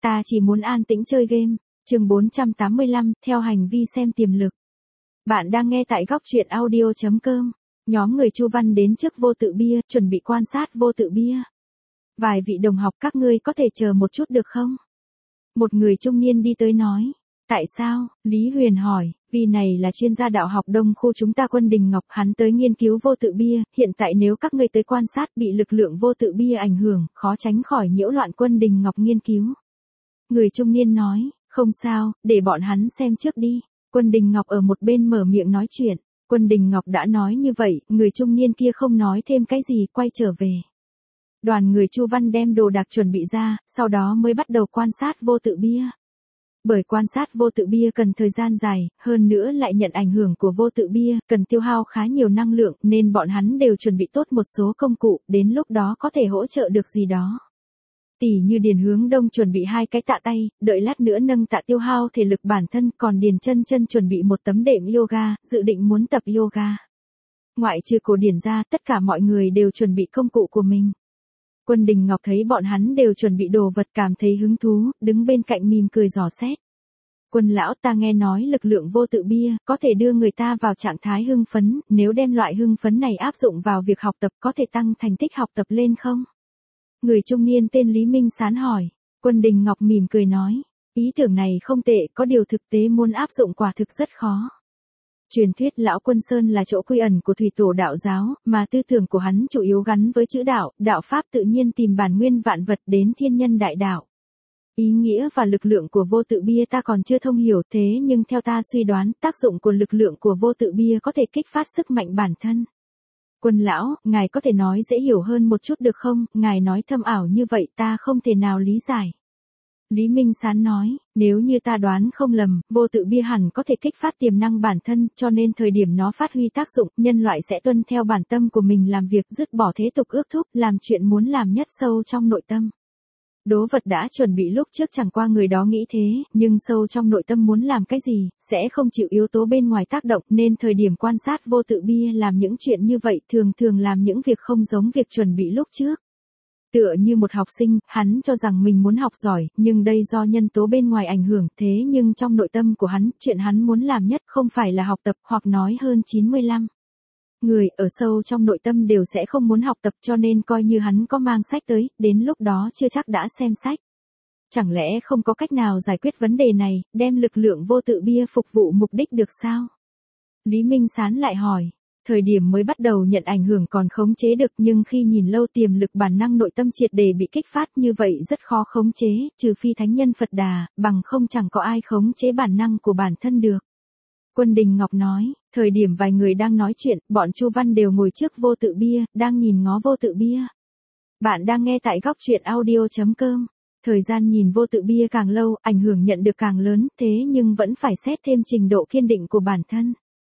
ta chỉ muốn an tĩnh chơi game. Chương 485, theo hành vi xem tiềm lực. Bạn đang nghe tại góc truyện audio.com. Nhóm người Chu Văn đến trước vô tự bia, chuẩn bị quan sát vô tự bia. Vài vị đồng học, các ngươi có thể chờ một chút được không? Một người trung niên đi tới nói. Tại sao? Lý Huyền hỏi. Vì này là chuyên gia đạo học đông khu chúng ta Quân Đình Ngọc, hắn tới nghiên cứu vô tự bia, hiện tại nếu các ngươi tới quan sát bị lực lượng vô tự bia ảnh hưởng, khó tránh khỏi nhiễu loạn Quân Đình Ngọc nghiên cứu. Người trung niên nói, không sao, để bọn hắn xem trước đi. Quân Đình Ngọc ở một bên mở miệng nói chuyện. Quân Đình Ngọc đã nói như vậy, người trung niên kia không nói thêm cái gì, quay trở về. Đoàn người Chu Văn đem đồ đạc chuẩn bị ra, sau đó mới bắt đầu quan sát vô tự bia. Bởi quan sát vô tự bia cần thời gian dài, hơn nữa lại nhận ảnh hưởng của vô tự bia, cần tiêu hao khá nhiều năng lượng, nên bọn hắn đều chuẩn bị tốt một số công cụ, đến lúc đó có thể hỗ trợ được gì đó. Tỷ như Điền Hướng Đông chuẩn bị 2 cái tạ tay, đợi lát nữa nâng tạ tiêu hao thể lực bản thân, còn Điền Chân Chân chuẩn bị một tấm đệm yoga, dự định muốn tập yoga. Ngoại trừ Cổ Điển ra, tất cả mọi người đều chuẩn bị công cụ của mình. Quân Đình Ngọc thấy bọn hắn đều chuẩn bị đồ vật, cảm thấy hứng thú, đứng bên cạnh mỉm cười dò xét. Quân lão, ta nghe nói lực lượng vô tự bia có thể đưa người ta vào trạng thái hưng phấn, nếu đem loại hưng phấn này áp dụng vào việc học tập có thể tăng thành tích học tập lên không? Người trung niên tên Lý Minh Sán hỏi. Quân Đình Ngọc mỉm cười nói, ý tưởng này không tệ, có điều thực tế muốn áp dụng quả thực rất khó. Truyền thuyết Lão Quân Sơn là chỗ quy ẩn của thủy tổ đạo giáo, mà tư tưởng của hắn chủ yếu gắn với chữ đạo, đạo pháp tự nhiên tìm bản nguyên vạn vật đến thiên nhân đại đạo. Ý nghĩa và lực lượng của vô tự bia ta còn chưa thông hiểu, thế nhưng theo ta suy đoán, tác dụng của lực lượng của vô tự bia có thể kích phát sức mạnh bản thân. Quân lão, ngài có thể nói dễ hiểu hơn một chút được không? Ngài nói thâm ảo như vậy ta không thể nào lý giải. Lý Minh Sán nói, nếu như ta đoán không lầm, vô tự bia hẳn có thể kích phát tiềm năng bản thân, cho nên thời điểm nó phát huy tác dụng, nhân loại sẽ tuân theo bản tâm của mình làm việc, dứt bỏ thế tục ước thúc, làm chuyện muốn làm nhất sâu trong nội tâm. Đố vật đã chuẩn bị lúc trước chẳng qua người đó nghĩ thế, nhưng sâu trong nội tâm muốn làm cái gì, sẽ không chịu yếu tố bên ngoài tác động, nên thời điểm quan sát vô tự bia làm những chuyện như vậy, thường làm những việc không giống việc chuẩn bị lúc trước. Tựa như một học sinh, hắn cho rằng mình muốn học giỏi, nhưng đây do nhân tố bên ngoài ảnh hưởng, thế nhưng trong nội tâm của hắn, chuyện hắn muốn làm nhất không phải là học tập, hoặc nói hơn 95. Người ở sâu trong nội tâm đều sẽ không muốn học tập, cho nên coi như hắn có mang sách tới, đến lúc đó chưa chắc đã xem sách. Chẳng lẽ không có cách nào giải quyết vấn đề này, đem lực lượng vô tự bia phục vụ mục đích được sao? Lý Minh Sán lại hỏi. Thời điểm mới bắt đầu nhận ảnh hưởng còn khống chế được, nhưng khi nhìn lâu tiềm lực bản năng nội tâm triệt để bị kích phát như vậy rất khó khống chế, trừ phi thánh nhân Phật Đà, bằng không chẳng có ai khống chế bản năng của bản thân được. Quân Đình Ngọc nói, thời điểm vài người đang nói chuyện, bọn Chu Văn đều ngồi trước vô tự bia, đang nhìn ngó vô tự bia. Bạn đang nghe tại góc truyện audio.com. Thời gian nhìn vô tự bia càng lâu, ảnh hưởng nhận được càng lớn, thế nhưng vẫn phải xét thêm trình độ kiên định của bản thân.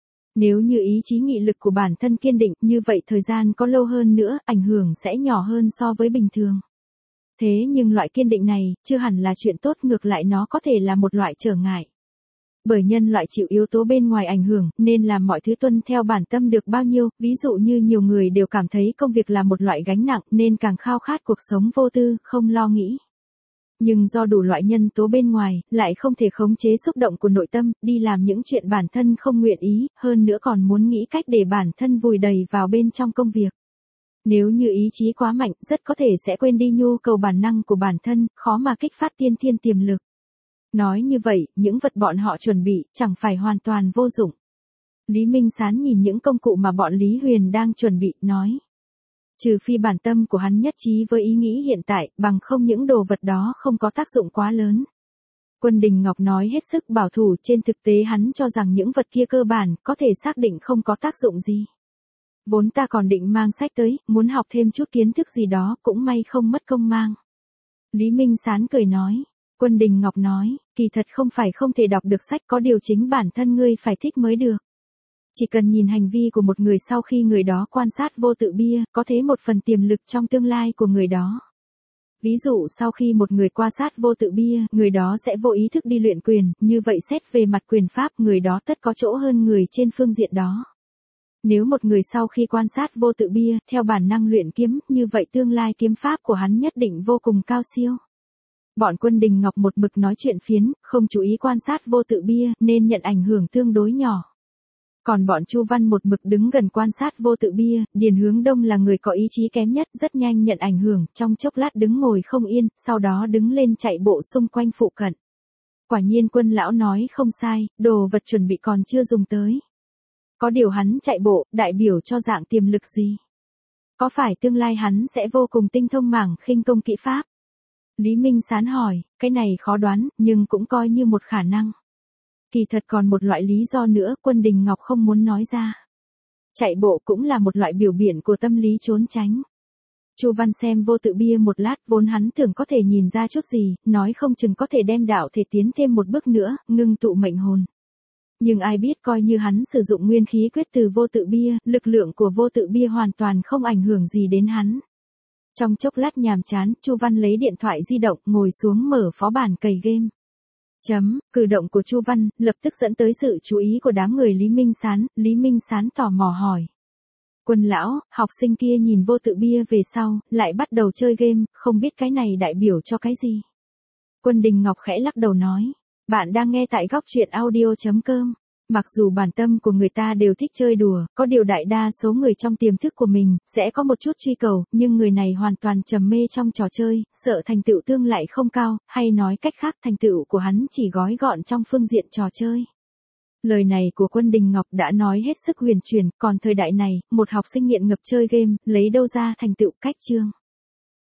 Nếu như ý chí nghị lực của bản thân kiên định, như vậy thời gian có lâu hơn nữa, ảnh hưởng sẽ nhỏ hơn so với bình thường. Thế nhưng loại kiên định này, chưa hẳn là chuyện tốt, ngược lại nó có thể là một loại trở ngại. Bởi nhân loại chịu yếu tố bên ngoài ảnh hưởng, nên làm mọi thứ tuân theo bản tâm được bao nhiêu, ví dụ như nhiều người đều cảm thấy công việc là một loại gánh nặng, nên càng khao khát cuộc sống vô tư, không lo nghĩ. Nhưng do đủ loại nhân tố bên ngoài, lại không thể khống chế xúc động của nội tâm, đi làm những chuyện bản thân không nguyện ý, hơn nữa còn muốn nghĩ cách để bản thân vùi đầy vào bên trong công việc. Nếu như ý chí quá mạnh, rất có thể sẽ quên đi nhu cầu bản năng của bản thân, khó mà kích phát tiên thiên tiềm lực. Nói như vậy, những vật bọn họ chuẩn bị, chẳng phải hoàn toàn vô dụng. Lý Minh Sán nhìn những công cụ mà bọn Lý Huyền đang chuẩn bị, nói. Trừ phi bản tâm của hắn nhất trí với ý nghĩ hiện tại, bằng không những đồ vật đó không có tác dụng quá lớn. Quân Đình Ngọc nói hết sức bảo thủ, trên thực tế hắn cho rằng những vật kia cơ bản, có thể xác định không có tác dụng gì. Vốn ta còn định mang sách tới, muốn học thêm chút kiến thức gì đó, cũng may không mất công mang. Lý Minh Sán cười nói. Quân Đình Ngọc nói, kỳ thật không phải không thể đọc được sách, có điều chính bản thân ngươi phải thích mới được. Chỉ cần nhìn hành vi của một người sau khi người đó quan sát vô tự bia, có thấy một phần tiềm lực trong tương lai của người đó. Ví dụ sau khi một người quan sát vô tự bia, người đó sẽ vô ý thức đi luyện quyền, như vậy xét về mặt quyền pháp, người đó tất có chỗ hơn người trên phương diện đó. Nếu một người sau khi quan sát vô tự bia, theo bản năng luyện kiếm, như vậy tương lai kiếm pháp của hắn nhất định vô cùng cao siêu. Bọn Quân Đình Ngọc một mực nói chuyện phiếm, không chú ý quan sát vô tự bia, nên nhận ảnh hưởng tương đối nhỏ. Còn bọn Chu Văn một mực đứng gần quan sát vô tự bia, Điền Hướng Đông là người có ý chí kém nhất, rất nhanh nhận ảnh hưởng, trong chốc lát đứng ngồi không yên, sau đó đứng lên chạy bộ xung quanh phụ cận. Quả nhiên Quân lão nói không sai, đồ vật chuẩn bị còn chưa dùng tới. Có điều hắn chạy bộ, đại biểu cho dạng tiềm lực gì? Có phải tương lai hắn sẽ vô cùng tinh thông mảng khinh công kỹ pháp? Lý Minh Sán hỏi, cái này khó đoán, nhưng cũng coi như một khả năng. Kỳ thật còn một loại lý do nữa, Quân Đình Ngọc không muốn nói ra. Chạy bộ cũng là một loại biểu hiện của tâm lý trốn tránh. Chu Văn xem vô tự bia một lát, vốn hắn tưởng có thể nhìn ra chút gì, nói không chừng có thể đem đạo thể tiến thêm một bước nữa, ngưng tụ mệnh hồn. Nhưng ai biết coi như hắn sử dụng nguyên khí quyết từ vô tự bia, lực lượng của vô tự bia hoàn toàn không ảnh hưởng gì đến hắn. Trong chốc lát nhàm chán, Chu Văn lấy điện thoại di động, ngồi xuống mở phó bản cày game. Cử động của Chu Văn, lập tức dẫn tới sự chú ý của đám người Lý Minh Sán tò mò hỏi. Quân lão, học sinh kia nhìn vô tự bia về sau, lại bắt đầu chơi game, không biết cái này đại biểu cho cái gì. Quân Đình Ngọc khẽ lắc đầu nói. Bạn đang nghe tại góc truyện audio.com. Mặc dù bản tâm của người ta đều thích chơi đùa, có điều đại đa số người trong tiềm thức của mình, sẽ có một chút truy cầu, nhưng người này hoàn toàn trầm mê trong trò chơi, sợ thành tựu tương lại không cao, hay nói cách khác thành tựu của hắn chỉ gói gọn trong phương diện trò chơi. Lời này của Quân Đình Ngọc đã nói hết sức huyền truyền, còn thời đại này, một học sinh nghiện ngập chơi game, lấy đâu ra thành tựu cách chương.